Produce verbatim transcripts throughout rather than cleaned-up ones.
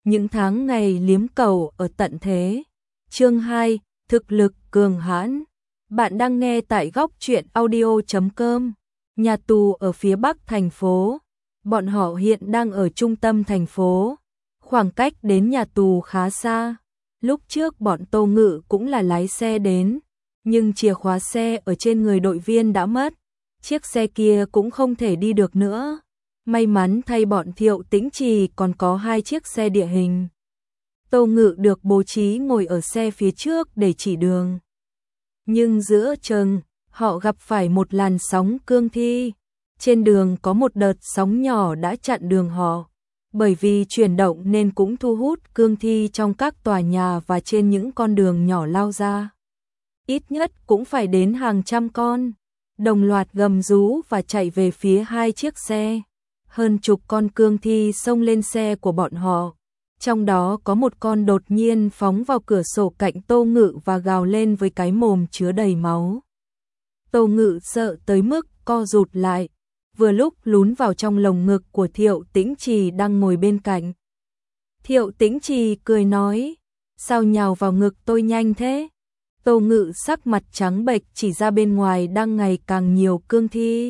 những tháng ngày liếm cầu ở tận thế. Chương hai, thực lực cường hãn. Bạn đang nghe tại góc truyện audio chấm com. Nhà tù ở phía bắc thành phố. Bọn họ hiện đang ở trung tâm thành phố. Khoảng cách đến nhà tù khá xa. Lúc trước bọn Tô Ngự cũng là lái xe đến, nhưng chìa khóa xe ở trên người đội viên đã mất. Chiếc xe kia cũng không thể đi được nữa. May mắn thay bọn Thiệu Tĩnh Trì còn có hai chiếc xe địa hình. Tô Ngự được bố trí ngồi ở xe phía trước để chỉ đường. Nhưng giữa chừng, họ gặp phải một làn sóng cương thi. Trên đường có một đợt sóng nhỏ đã chặn đường họ. Bởi vì chuyển động nên cũng thu hút cương thi trong các tòa nhà và trên những con đường nhỏ lao ra. Ít nhất cũng phải đến hàng trăm con. Đồng loạt gầm rú và chạy về phía hai chiếc xe. Hơn chục con cương thi xông lên xe của bọn họ. Trong đó có một con đột nhiên phóng vào cửa sổ cạnh Tô Ngự và gào lên với cái mồm chứa đầy máu. Tô Ngự sợ tới mức co rụt lại, vừa lúc lún vào trong lồng ngực của Thiệu Tĩnh Trì đang ngồi bên cạnh. Thiệu Tĩnh Trì cười nói, sao nhào vào ngực tôi nhanh thế? Tô Ngự sắc mặt trắng bệch chỉ ra bên ngoài đang ngày càng nhiều cương thi.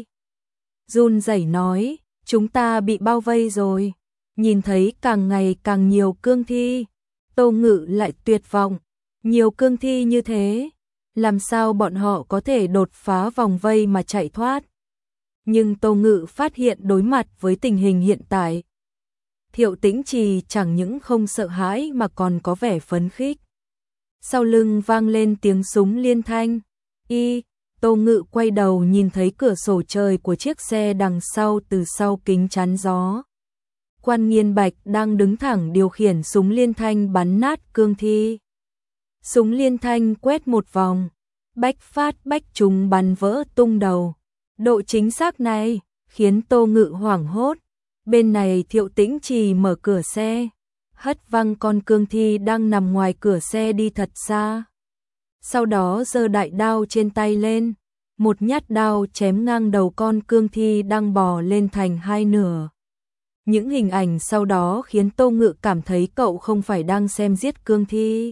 Run rẩy nói, chúng ta bị bao vây rồi. Nhìn thấy càng ngày càng nhiều cương thi, Tô Ngự lại tuyệt vọng. Nhiều cương thi như thế, làm sao bọn họ có thể đột phá vòng vây mà chạy thoát? Nhưng Tô Ngự phát hiện đối mặt với tình hình hiện tại, Thiệu Tĩnh Trì chẳng những không sợ hãi mà còn có vẻ phấn khích. Sau lưng vang lên tiếng súng liên thanh. Y, Tô Ngự quay đầu nhìn thấy cửa sổ trời của chiếc xe đằng sau từ sau kính chắn gió. Quan Nghiên Bạch đang đứng thẳng điều khiển súng liên thanh bắn nát cương thi. Súng liên thanh quét một vòng, bách phát bách trúng bắn vỡ tung đầu. Độ chính xác này khiến Tô Ngự hoảng hốt. Bên này Thiệu Tĩnh Trì mở cửa xe, hất văng con cương thi đang nằm ngoài cửa xe đi thật xa. Sau đó giơ đại đao trên tay lên, một nhát đao chém ngang đầu con cương thi đang bò lên thành hai nửa. Những hình ảnh sau đó khiến Tô Ngự cảm thấy cậu không phải đang xem giết cương thi,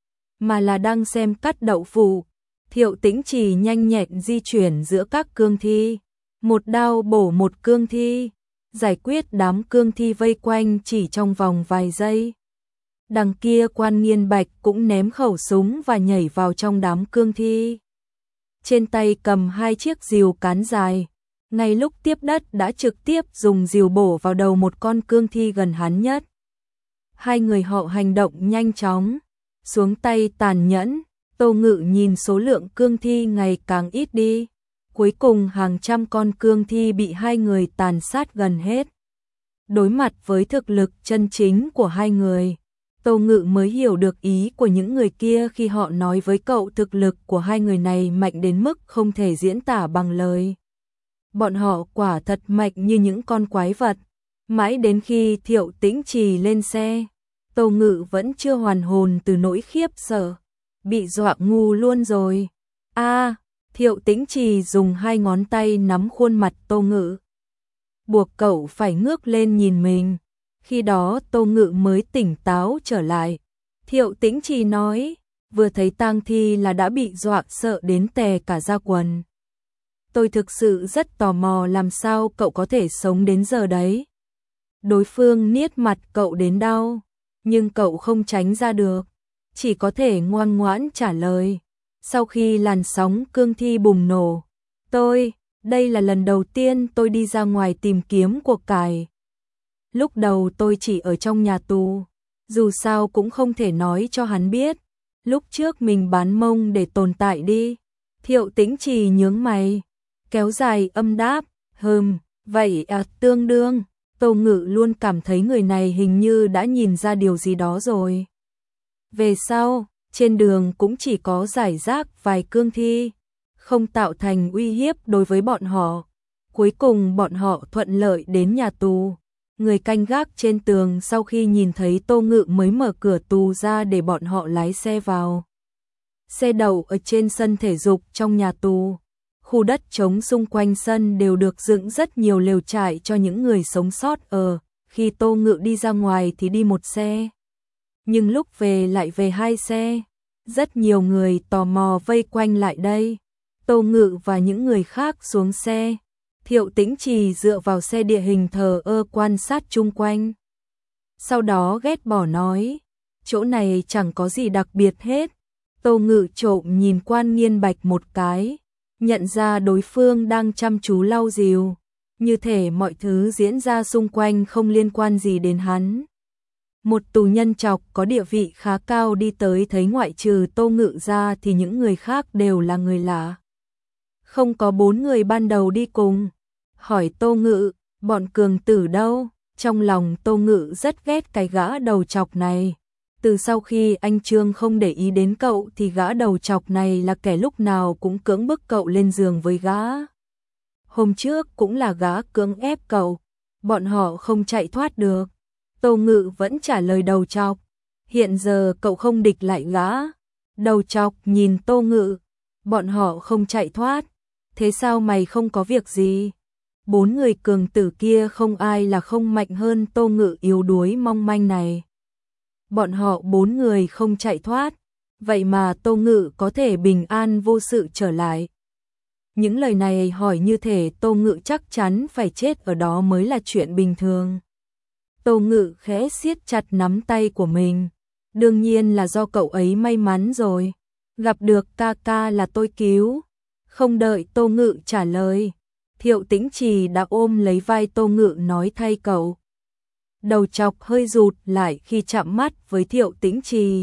mà là đang xem cắt đậu phụ. Thiệu Tĩnh Trì nhanh nhẹn di chuyển giữa các cương thi, một đao bổ một cương thi, giải quyết đám cương thi vây quanh chỉ trong vòng vài giây. Đằng kia Quan Nghiên Bạch cũng ném khẩu súng và nhảy vào trong đám cương thi. Trên tay cầm hai chiếc rìu cán dài. Ngay lúc tiếp đất đã trực tiếp dùng rìu bổ vào đầu một con cương thi gần hắn nhất. Hai người họ hành động nhanh chóng, xuống tay tàn nhẫn. Tô Ngự nhìn số lượng cương thi ngày càng ít đi. Cuối cùng hàng trăm con cương thi bị hai người tàn sát gần hết. Đối mặt với thực lực chân chính của hai người, Tô Ngự mới hiểu được ý của những người kia khi họ nói với cậu thực lực của hai người này mạnh đến mức không thể diễn tả bằng lời. Bọn họ quả thật mạnh như những con quái vật. Mãi đến khi Thiệu Tĩnh Trì lên xe, Tô Ngự vẫn chưa hoàn hồn từ nỗi khiếp sợ. Bị dọa ngu luôn rồi. A, à, Thiệu Tĩnh Trì dùng hai ngón tay nắm khuôn mặt Tô Ngự, buộc cậu phải ngước lên nhìn mình. Khi đó Tô Ngự mới tỉnh táo trở lại. Thiệu Tĩnh Trì nói, vừa thấy tang thi là đã bị dọa sợ đến tè cả da quần. Tôi thực sự rất tò mò làm sao cậu có thể sống đến giờ đấy. Đối phương niết mặt cậu đến đau, nhưng cậu không tránh ra được, chỉ có thể ngoan ngoãn trả lời. Sau khi làn sóng cương thi bùng nổ, tôi, đây là lần đầu tiên tôi đi ra ngoài tìm kiếm của cải. Lúc đầu tôi chỉ ở trong nhà tù, dù sao cũng không thể nói cho hắn biết. Lúc trước mình bán mông để tồn tại đi. Thiệu Tĩnh Trì nhướng mày, kéo dài âm đáp, hừm, vậy à, tương đương. Tô Ngự luôn cảm thấy người này hình như đã nhìn ra điều gì đó rồi. Về sau, trên đường cũng chỉ có rải rác vài cương thi, không tạo thành uy hiếp đối với bọn họ. Cuối cùng bọn họ thuận lợi đến nhà tù. Người canh gác trên tường sau khi nhìn thấy Tô Ngự mới mở cửa tù ra để bọn họ lái xe vào. Xe đậu ở trên sân thể dục trong nhà tù. Khu đất trống xung quanh sân đều được dựng rất nhiều lều trại cho những người sống sót ở, khi Tô Ngự đi ra ngoài thì đi một xe, nhưng lúc về lại về hai xe. Rất nhiều người tò mò vây quanh lại đây. Tô Ngự và những người khác xuống xe. Thiệu Tĩnh Trì dựa vào xe địa hình thờ ơ quan sát chung quanh. Sau đó ghét bỏ nói, chỗ này chẳng có gì đặc biệt hết. Tô Ngự trộm nhìn Quan Nghiên Bạch một cái, nhận ra đối phương đang chăm chú lau dìu, như thể mọi thứ diễn ra xung quanh không liên quan gì đến hắn. Một tù nhân trọc có địa vị khá cao đi tới thấy ngoại trừ Tô Ngự ra thì những người khác đều là người lạ. Không có bốn người ban đầu đi cùng. Hỏi Tô Ngự, bọn cường tử đâu? Trong lòng Tô Ngự rất ghét cái gã đầu trọc này. Từ sau khi anh Trương không để ý đến cậu thì gã đầu trọc này là kẻ lúc nào cũng cưỡng bức cậu lên giường với gã. Hôm trước cũng là gã cưỡng ép cậu. Bọn họ không chạy thoát được. Tô Ngự vẫn trả lời đầu trọc. Hiện giờ cậu không địch lại gã. Đầu trọc nhìn Tô Ngự. Bọn họ không chạy thoát. Thế sao mày không có việc gì? Bốn người cường tử kia không ai là không mạnh hơn Tô Ngự yếu đuối mong manh này. Bọn họ bốn người không chạy thoát. Vậy mà Tô Ngự có thể bình an vô sự trở lại. Những lời này hỏi như thể Tô Ngự chắc chắn phải chết ở đó mới là chuyện bình thường. Tô Ngự khẽ siết chặt nắm tay của mình. Đương nhiên là do cậu ấy may mắn rồi. Gặp được ca ca là tôi cứu. Không đợi Tô Ngự trả lời, Thiệu Tĩnh Trì đã ôm lấy vai Tô Ngự nói thay cậu. Đầu trọc hơi rụt lại khi chạm mắt với Thiệu Tĩnh Trì.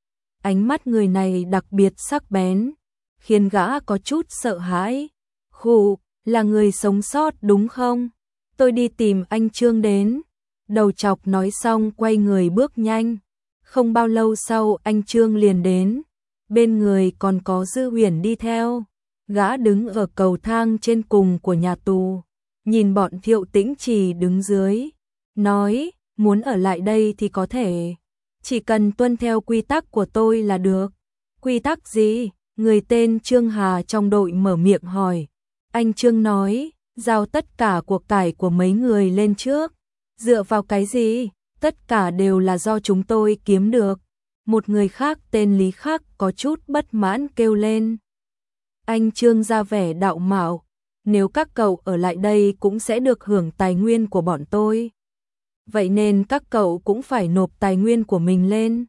Ánh mắt người này đặc biệt sắc bén, khiến gã có chút sợ hãi. Khụ, là người sống sót đúng không? Tôi đi tìm anh Trương đến. Đầu trọc nói xong quay người bước nhanh. Không bao lâu sau anh Trương liền đến. Bên người còn có Dư Huyền đi theo. Gã đứng ở cầu thang trên cùng của nhà tù, nhìn bọn Thiệu Tĩnh Trì đứng dưới, nói, muốn ở lại đây thì có thể, chỉ cần tuân theo quy tắc của tôi là được. Quy tắc gì? Người tên Trương Hà trong đội mở miệng hỏi. Anh Trương nói, giao tất cả của cải của mấy người lên trước. Dựa vào cái gì? Tất cả đều là do chúng tôi kiếm được. Một người khác tên Lý Khắc có chút bất mãn kêu lên. Anh Trương ra vẻ đạo mạo, nếu các cậu ở lại đây cũng sẽ được hưởng tài nguyên của bọn tôi. Vậy nên các cậu cũng phải nộp tài nguyên của mình lên.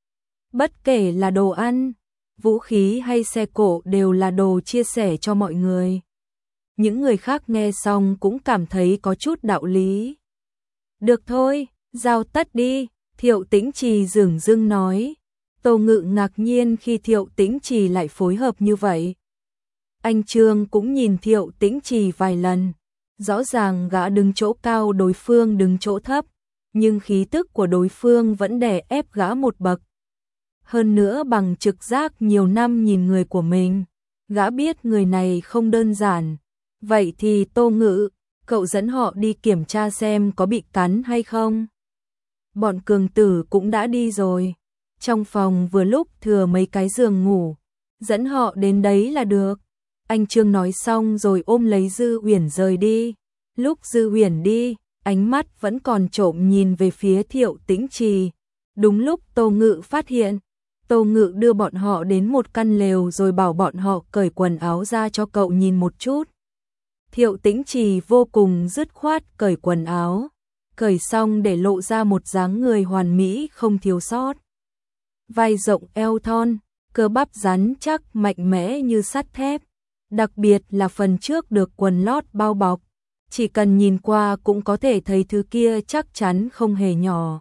Bất kể là đồ ăn, vũ khí hay xe cộ đều là đồ chia sẻ cho mọi người. Những người khác nghe xong cũng cảm thấy có chút đạo lý. Được thôi, giao tất đi, Thiệu Tĩnh Trì dửng dưng nói. Tô Ngự ngạc nhiên khi Thiệu Tĩnh Trì lại phối hợp như vậy. Anh Trương cũng nhìn Thiệu Tĩnh Trì vài lần. Rõ ràng gã đứng chỗ cao đối phương đứng chỗ thấp, nhưng khí tức của đối phương vẫn đè ép gã một bậc. Hơn nữa bằng trực giác nhiều năm nhìn người của mình, gã biết người này không đơn giản. Vậy thì Tô Ngự, cậu dẫn họ đi kiểm tra xem có bị cắn hay không. Bọn cường tử cũng đã đi rồi. Trong phòng vừa lúc thừa mấy cái giường ngủ, dẫn họ đến đấy là được. Anh Trương nói xong rồi ôm lấy Dư Huyền rời đi. Lúc Dư Huyền đi, ánh mắt vẫn còn trộm nhìn về phía Thiệu Tĩnh Trì. Đúng lúc Tô Ngự phát hiện, Tô Ngự đưa bọn họ đến một căn lều rồi bảo bọn họ cởi quần áo ra cho cậu nhìn một chút. Thiệu Tĩnh Trì vô cùng dứt khoát cởi quần áo, cởi xong để lộ ra một dáng người hoàn mỹ không thiếu sót. Vai rộng eo thon, cơ bắp rắn chắc mạnh mẽ như sắt thép. Đặc biệt là phần trước được quần lót bao bọc, chỉ cần nhìn qua cũng có thể thấy thứ kia chắc chắn không hề nhỏ.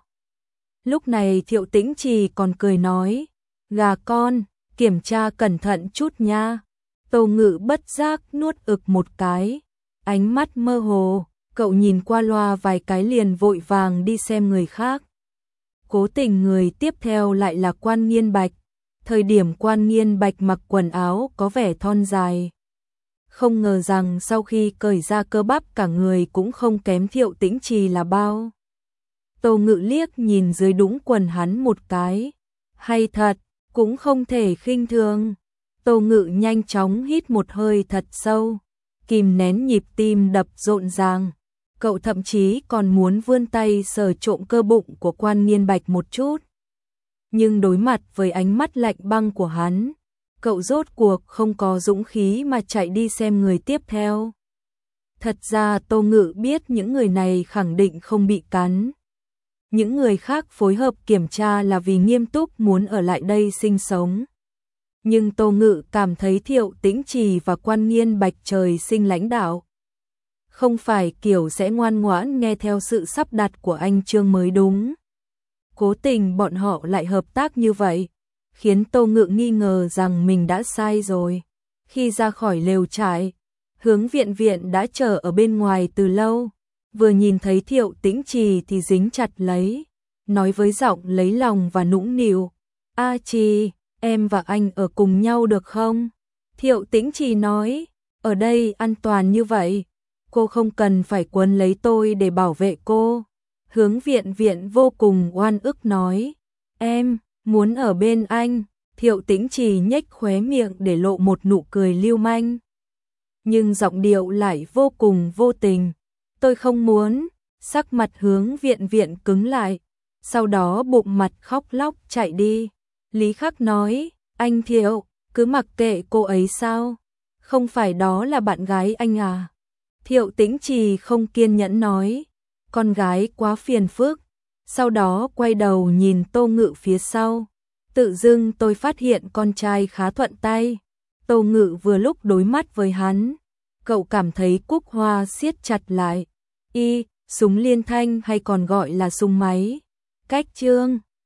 Lúc này Thiệu Tĩnh Trì còn cười nói, gà con, kiểm tra cẩn thận chút nha. Tô Ngự bất giác nuốt ực một cái, ánh mắt mơ hồ, cậu nhìn qua loa vài cái liền vội vàng đi xem người khác. Cố tình người tiếp theo lại là Quan Nghiên Bạch. Thời điểm Quan Nghiên Bạch mặc quần áo có vẻ thon dài. Không ngờ rằng sau khi cởi ra cơ bắp cả người cũng không kém Thiệu Tĩnh Trì là bao. Tô Ngự liếc nhìn dưới đũng quần hắn một cái. Hay thật, cũng không thể khinh thường. Tô Ngự nhanh chóng hít một hơi thật sâu, kìm nén nhịp tim đập rộn ràng. Cậu thậm chí còn muốn vươn tay sờ trộm cơ bụng của Quan Nghiên Bạch một chút. Nhưng đối mặt với ánh mắt lạnh băng của hắn, cậu rốt cuộc không có dũng khí mà chạy đi xem người tiếp theo. Thật ra Tô Ngự biết những người này khẳng định không bị cắn. Những người khác phối hợp kiểm tra là vì nghiêm túc muốn ở lại đây sinh sống. Nhưng Tô Ngự cảm thấy Thiệu Tĩnh Trì và Quan Nghiên Bạch trời sinh lãnh đạo. Không phải kiểu sẽ ngoan ngoãn nghe theo sự sắp đặt của anh Trương mới đúng. Cố tình bọn họ lại hợp tác như vậy, khiến Tô Ngự nghi ngờ rằng mình đã sai rồi. Khi ra khỏi lều trại, Hướng Viện Viện đã chờ ở bên ngoài từ lâu. Vừa nhìn thấy Thiệu Tĩnh Trì thì dính chặt lấy, nói với giọng lấy lòng và nũng nịu. A Trì, em và anh ở cùng nhau được không? Thiệu Tĩnh Trì nói, ở đây an toàn như vậy, cô không cần phải quấn lấy tôi để bảo vệ cô. Hướng Viện Viện vô cùng oan ức nói, em muốn ở bên anh. Thiệu Tĩnh Trì nhếch khóe miệng để lộ một nụ cười lưu manh. Nhưng giọng điệu lại vô cùng vô tình. Tôi không muốn. Sắc mặt Hướng Viện Viện cứng lại, sau đó bụng mặt khóc lóc chạy đi. Lý Khắc nói, anh Thiệu, cứ mặc kệ cô ấy sao? Không phải đó là bạn gái anh à? Thiệu Tĩnh Trì không kiên nhẫn nói, con gái quá phiền phức. Sau đó quay đầu nhìn Tô Ngự phía sau. Tự dưng tôi phát hiện con trai khá thuận tay. Tô Ngự vừa lúc đối mắt với hắn, cậu cảm thấy cúc hoa siết chặt lại. Y, súng liên thanh hay còn gọi là súng máy. Cách chương